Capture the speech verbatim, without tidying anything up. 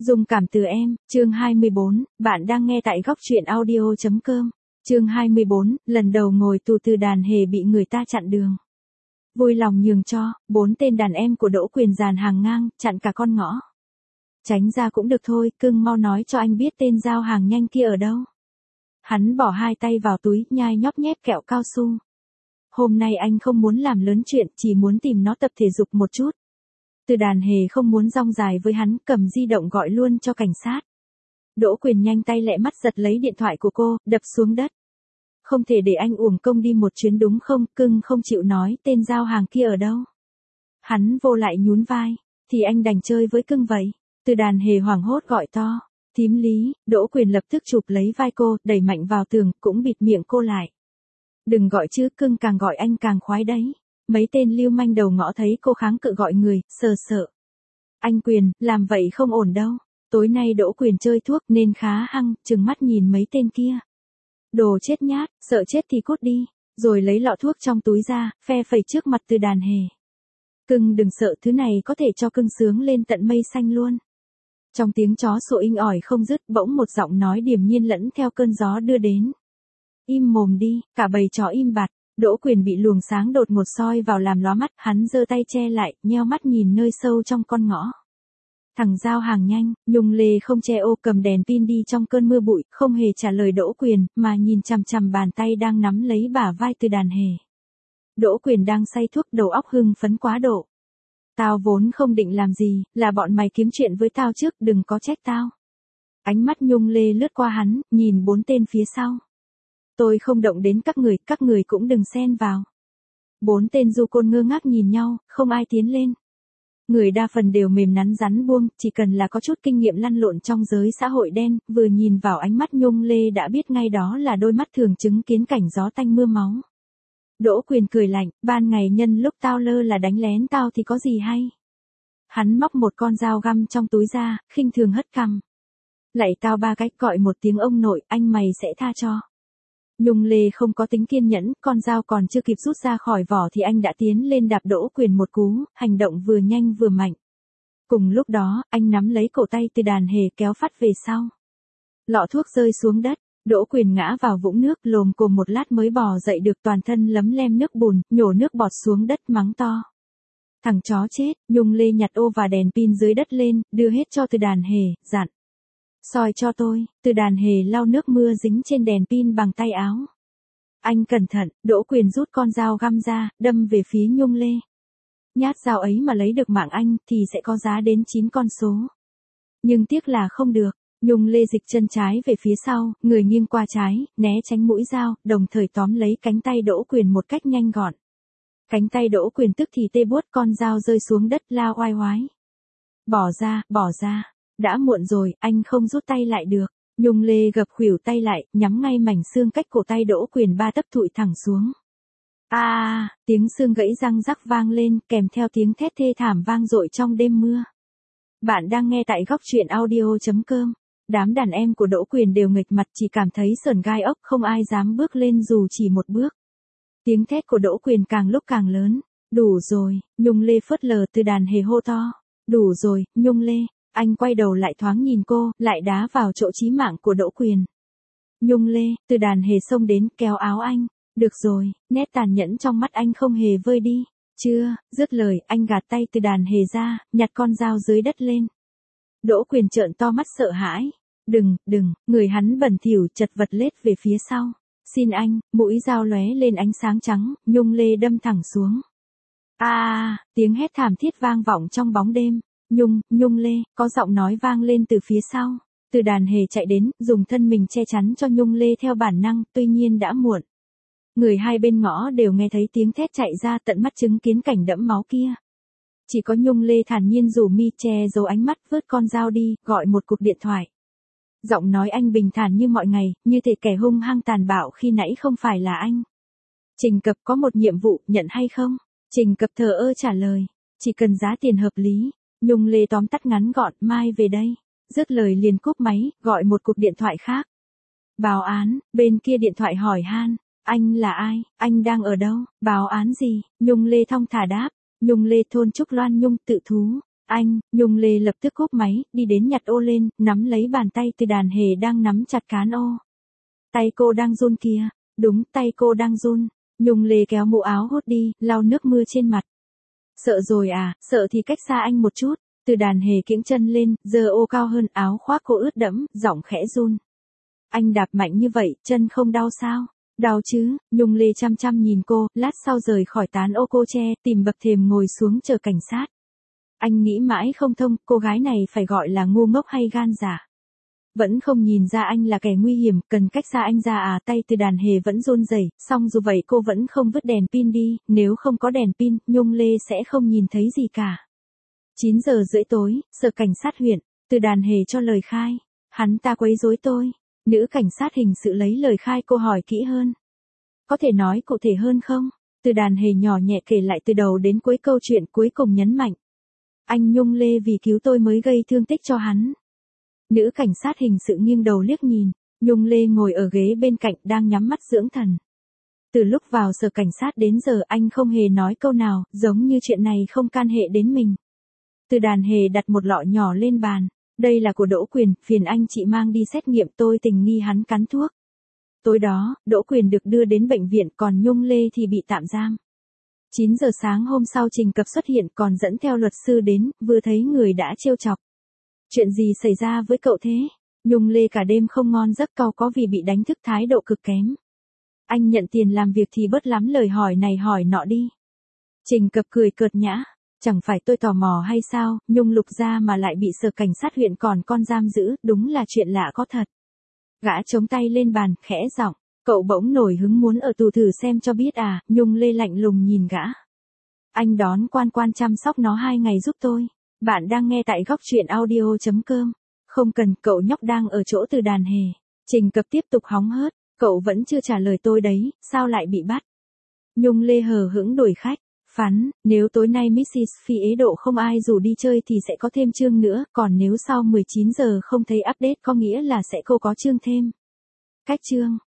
Dung cảm từ em, chương hai mươi bốn, bạn đang nghe tại góc truyện audio chấm com. Chương hai mươi bốn, lần đầu ngồi tù Từ Đàn Hề bị người ta chặn đường. Vui lòng nhường cho, bốn tên đàn em của Đỗ Quyền dàn hàng ngang, chặn cả con ngõ. Tránh ra cũng được thôi, cưng mau nói cho anh biết tên giao hàng nhanh kia ở đâu. Hắn bỏ hai tay vào túi, nhai nhóp nhép kẹo cao su. Hôm nay anh không muốn làm lớn chuyện, chỉ muốn tìm nó tập thể dục một chút. Từ Đàn Hề không muốn rong dài với hắn, cầm di động gọi luôn cho cảnh sát. Đỗ Quyền nhanh tay lẹ mắt giật lấy điện thoại của cô, đập xuống đất. Không thể để anh uổng công đi một chuyến đúng không, cưng không chịu nói tên giao hàng kia ở đâu. Hắn vô lại nhún vai, thì anh đành chơi với cưng vậy. Từ Đàn Hề hoảng hốt gọi to, thím Lý. Đỗ Quyền lập tức chụp lấy vai cô, đẩy mạnh vào tường, cũng bịt miệng cô lại. Đừng gọi chứ, cưng càng gọi anh càng khoái đấy. Mấy tên lưu manh đầu ngõ thấy cô kháng cự gọi người, sờ sợ. Anh Quyền, làm vậy không ổn đâu. Tối nay Đỗ Quyền chơi thuốc nên khá hăng, trừng mắt nhìn mấy tên kia. Đồ chết nhát, sợ chết thì cút đi. Rồi lấy lọ thuốc trong túi ra, phe phẩy trước mặt Từ Đàn Hề. Cưng đừng sợ, thứ này có thể cho cưng sướng lên tận mây xanh luôn. Trong tiếng chó sủa inh ỏi không dứt, bỗng một giọng nói điềm nhiên lẫn theo cơn gió đưa đến. Im mồm đi, cả bầy chó im bặt. Đỗ Quyền bị luồng sáng đột ngột soi vào làm lóa mắt, hắn giơ tay che lại, nheo mắt nhìn nơi sâu trong con ngõ. Thằng giao hàng nhanh, Nhung Lê không che ô, cầm đèn pin đi trong cơn mưa bụi, không hề trả lời Đỗ Quyền, mà nhìn chằm chằm bàn tay đang nắm lấy bả vai Từ Đàn Hề. Đỗ Quyền đang say thuốc, đầu óc hưng phấn quá độ. Tao vốn không định làm gì, là bọn mày kiếm chuyện với tao trước, đừng có trách tao. Ánh mắt Nhung Lê lướt qua hắn, nhìn bốn tên phía sau. Tôi không động đến các người, các người cũng đừng xen vào. Bốn tên du côn ngơ ngác nhìn nhau, không ai tiến lên. Người đa phần đều mềm nắn rắn buông, chỉ cần là có chút kinh nghiệm lăn lộn trong giới xã hội đen, vừa nhìn vào ánh mắt Nhung Lê đã biết ngay đó là đôi mắt thường chứng kiến cảnh gió tanh mưa máu. Đỗ Quyền cười lạnh, ban ngày nhân lúc tao lơ là đánh lén tao thì có gì hay. Hắn móc một con dao găm trong túi ra, khinh thường hất cằm. Lạy tao ba cách, gọi một tiếng ông nội, anh mày sẽ tha cho. Nhung Lê không có tính kiên nhẫn, con dao còn chưa kịp rút ra khỏi vỏ thì anh đã tiến lên đạp Đỗ Quyền một cú, hành động vừa nhanh vừa mạnh. Cùng lúc đó, anh nắm lấy cổ tay Từ Đàn Hề kéo phát về sau. Lọ thuốc rơi xuống đất, Đỗ Quyền ngã vào vũng nước, lồm cồm một lát mới bò dậy được, toàn thân lấm lem nước bùn, nhổ nước bọt xuống đất mắng to. Thằng chó chết. Nhung Lê nhặt ô và đèn pin dưới đất lên, đưa hết cho Từ Đàn Hề, dặn. Soi cho tôi. Từ Đàn Hề lau nước mưa dính trên đèn pin bằng tay áo. Anh cẩn thận. Đỗ Quyền rút con dao găm ra, đâm về phía Nhung Lê. Nhát dao ấy mà lấy được mạng anh, thì sẽ có giá đến chín con số. Nhưng tiếc là không được. Nhung Lê dịch chân trái về phía sau, người nghiêng qua trái, né tránh mũi dao, đồng thời tóm lấy cánh tay Đỗ Quyền một cách nhanh gọn. Cánh tay Đỗ Quyền tức thì tê buốt, con dao rơi xuống đất lao oai oái. Bỏ ra, bỏ ra. Đã muộn rồi, anh không rút tay lại được. Nhung Lê gập khuỷu tay lại, nhắm ngay mảnh xương cách cổ tay Đỗ Quyền ba tấc thụi thẳng xuống. A, à, tiếng xương gãy răng rắc vang lên, kèm theo tiếng thét thê thảm vang dội trong đêm mưa. Bạn đang nghe tại góc truyện audio chấm com. Đám đàn em của Đỗ Quyền đều nghịch mặt, chỉ cảm thấy sởn gai ốc, không ai dám bước lên dù chỉ một bước. Tiếng thét của Đỗ Quyền càng lúc càng lớn. Đủ rồi. Nhung Lê phớt lờ. Từ Đàn Hề hô to. Đủ rồi, Nhung Lê. Anh quay đầu lại thoáng nhìn cô, lại đá vào chỗ chí mạng của Đỗ Quyền. Nhung Lê. Từ Đàn Hề xông đến, kéo áo anh. Được rồi. Nét tàn nhẫn trong mắt anh không hề vơi đi. Chưa. Dứt lời, anh gạt tay Từ Đàn Hề ra, nhặt con dao dưới đất lên. Đỗ Quyền trợn to mắt sợ hãi. Đừng, đừng. Người hắn bẩn thỉu chật vật lết về phía sau. Xin anh. Mũi dao lóe lên ánh sáng trắng, Nhung Lê đâm thẳng xuống. A, à, tiếng hét thảm thiết vang vọng trong bóng đêm. Nhung, Nhung Lê, có giọng nói vang lên từ phía sau. Từ Đàn Hề chạy đến, dùng thân mình che chắn cho Nhung Lê theo bản năng, tuy nhiên đã muộn. Người hai bên ngõ đều nghe thấy tiếng thét chạy ra, tận mắt chứng kiến cảnh đẫm máu kia. Chỉ có Nhung Lê thản nhiên rủ mi che giấu ánh mắt, vớt con dao đi, gọi một cuộc điện thoại. Giọng nói anh bình thản như mọi ngày, như thể kẻ hung hăng tàn bạo khi nãy không phải là anh. Trình Cập có một nhiệm vụ, nhận hay không? Trình Cập thờ ơ trả lời. Chỉ cần giá tiền hợp lý. Nhung Lê tóm tắt ngắn gọn, mai về đây. Dứt lời liền cúp máy, gọi một cuộc điện thoại khác. Báo án. Bên kia điện thoại hỏi han. Anh là ai? Anh đang ở đâu? Báo án gì? Nhung Lê thong thả đáp. Nhung Lê thôn Trúc Loan Nhung, tự thú. Anh, Nhung Lê lập tức cúp máy, đi đến nhặt ô lên, nắm lấy bàn tay Từ Đàn Hề đang nắm chặt cán ô. Tay cô đang run kìa, đúng, tay cô đang run. Nhung Lê kéo mũ áo hốt đi, lau nước mưa trên mặt. Sợ rồi à, sợ thì cách xa anh một chút. Từ Đàn Hề kiễng chân lên, giơ ô cao hơn, áo khoác cô ướt đẫm, giọng khẽ run. Anh đạp mạnh như vậy, chân không đau sao? Đau chứ. Nhung Lê chăm chăm nhìn cô, lát sau rời khỏi tán ô cô che, tìm bậc thềm ngồi xuống chờ cảnh sát. Anh nghĩ mãi không thông, cô gái này phải gọi là ngu ngốc hay gan dạ. Vẫn không nhìn ra anh là kẻ nguy hiểm, cần cách xa anh ra à? Tay Từ Đàn Hề vẫn run rẩy, song dù vậy cô vẫn không vứt đèn pin đi, nếu không có đèn pin, Nhung Lê sẽ không nhìn thấy gì cả. chín giờ rưỡi tối, sở cảnh sát huyện, Từ Đàn Hề cho lời khai. Hắn ta quấy rối tôi. Nữ cảnh sát hình sự lấy lời khai cô hỏi kỹ hơn. Có thể nói cụ thể hơn không? Từ Đàn Hề nhỏ nhẹ kể lại từ đầu đến cuối câu chuyện, cuối cùng nhấn mạnh. Anh Nhung Lê vì cứu tôi mới gây thương tích cho hắn. Nữ cảnh sát hình sự nghiêng đầu liếc nhìn. Nhung Lê ngồi ở ghế bên cạnh đang nhắm mắt dưỡng thần. Từ lúc vào sở cảnh sát đến giờ anh không hề nói câu nào, giống như chuyện này không can hệ đến mình. Từ Đàn Hề đặt một lọ nhỏ lên bàn. Đây là của Đỗ Quyền, phiền anh chị mang đi xét nghiệm, tôi tình nghi hắn cắn thuốc. Tối đó, Đỗ Quyền được đưa đến bệnh viện, còn Nhung Lê thì bị tạm giam. chín giờ sáng hôm sau Trình Cập xuất hiện, còn dẫn theo luật sư đến, vừa thấy người đã trêu chọc. Chuyện gì xảy ra với cậu thế? Nhung Lê cả đêm không ngon giấc, cau có vì bị đánh thức, thái độ cực kém. Anh nhận tiền làm việc thì bớt lắm lời hỏi này hỏi nọ đi. Trình Cập cười cợt nhã. Chẳng phải tôi tò mò hay sao, Nhung Lục ra mà lại bị sở cảnh sát huyện còn con giam giữ, đúng là chuyện lạ có thật. Gã chống tay lên bàn, khẽ giọng, cậu bỗng nổi hứng muốn ở tù thử xem cho biết à? Nhung Lê lạnh lùng nhìn gã. Anh đón Quan Quan chăm sóc nó hai ngày giúp tôi. Bạn đang nghe tại góc truyện audio chấm com. Không cần, cậu nhóc đang ở chỗ Từ Đàn Hề. Trình Cập tiếp tục hóng hớt, cậu vẫn chưa trả lời tôi đấy, sao lại bị bắt? Nhung Lê hờ hững đuổi khách. Phán, nếu tối nay mít xít Phi ế độ không ai rủ đi chơi thì sẽ có thêm chương nữa, còn nếu sau mười chín giờ không thấy update có nghĩa là sẽ cô có chương thêm. Cách chương.